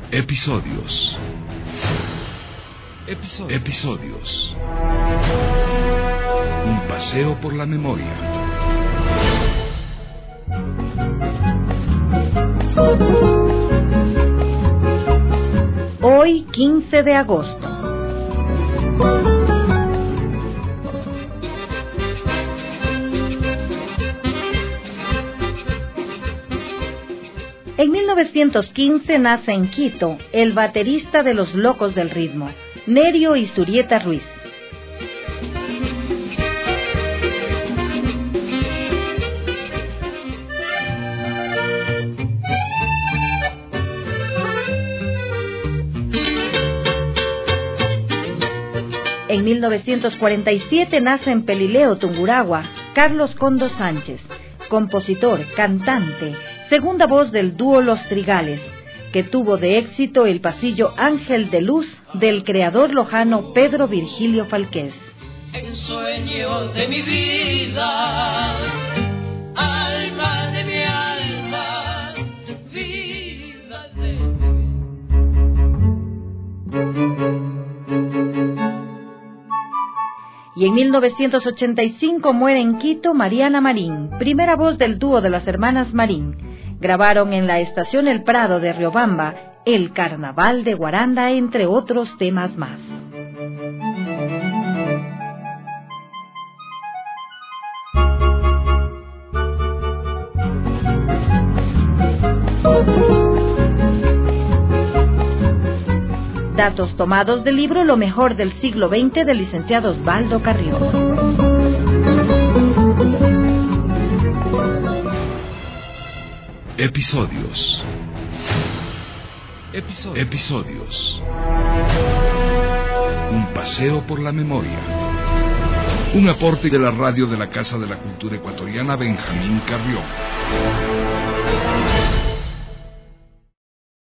Episodios. Un paseo por la memoria. Hoy, 15 de agosto. En 1915 nace en Quito el baterista de Los Locos del Ritmo, Nerio Isturieta Ruiz. En 1947 nace en Pelileo, Tungurahua, Carlos Condo Sánchez, compositor, cantante, segunda voz del dúo Los Trigales, que tuvo de éxito el pasillo Ángel de Luz del creador lojano Pedro Virgilio Falqués. En sueños de mi vida, alma de mi alma, vida de mi... Y en 1985 muere en Quito Mariana Marín, primera voz del dúo de las hermanas Marín. Grabaron en la estación El Prado de Riobamba El Carnaval de Guaranda, entre otros temas más. Datos tomados del libro Lo mejor del siglo XX del licenciado Osvaldo Carrión. Episodios. Un paseo por la memoria. Un aporte de la radio de la Casa de la Cultura Ecuatoriana Benjamín Carrión.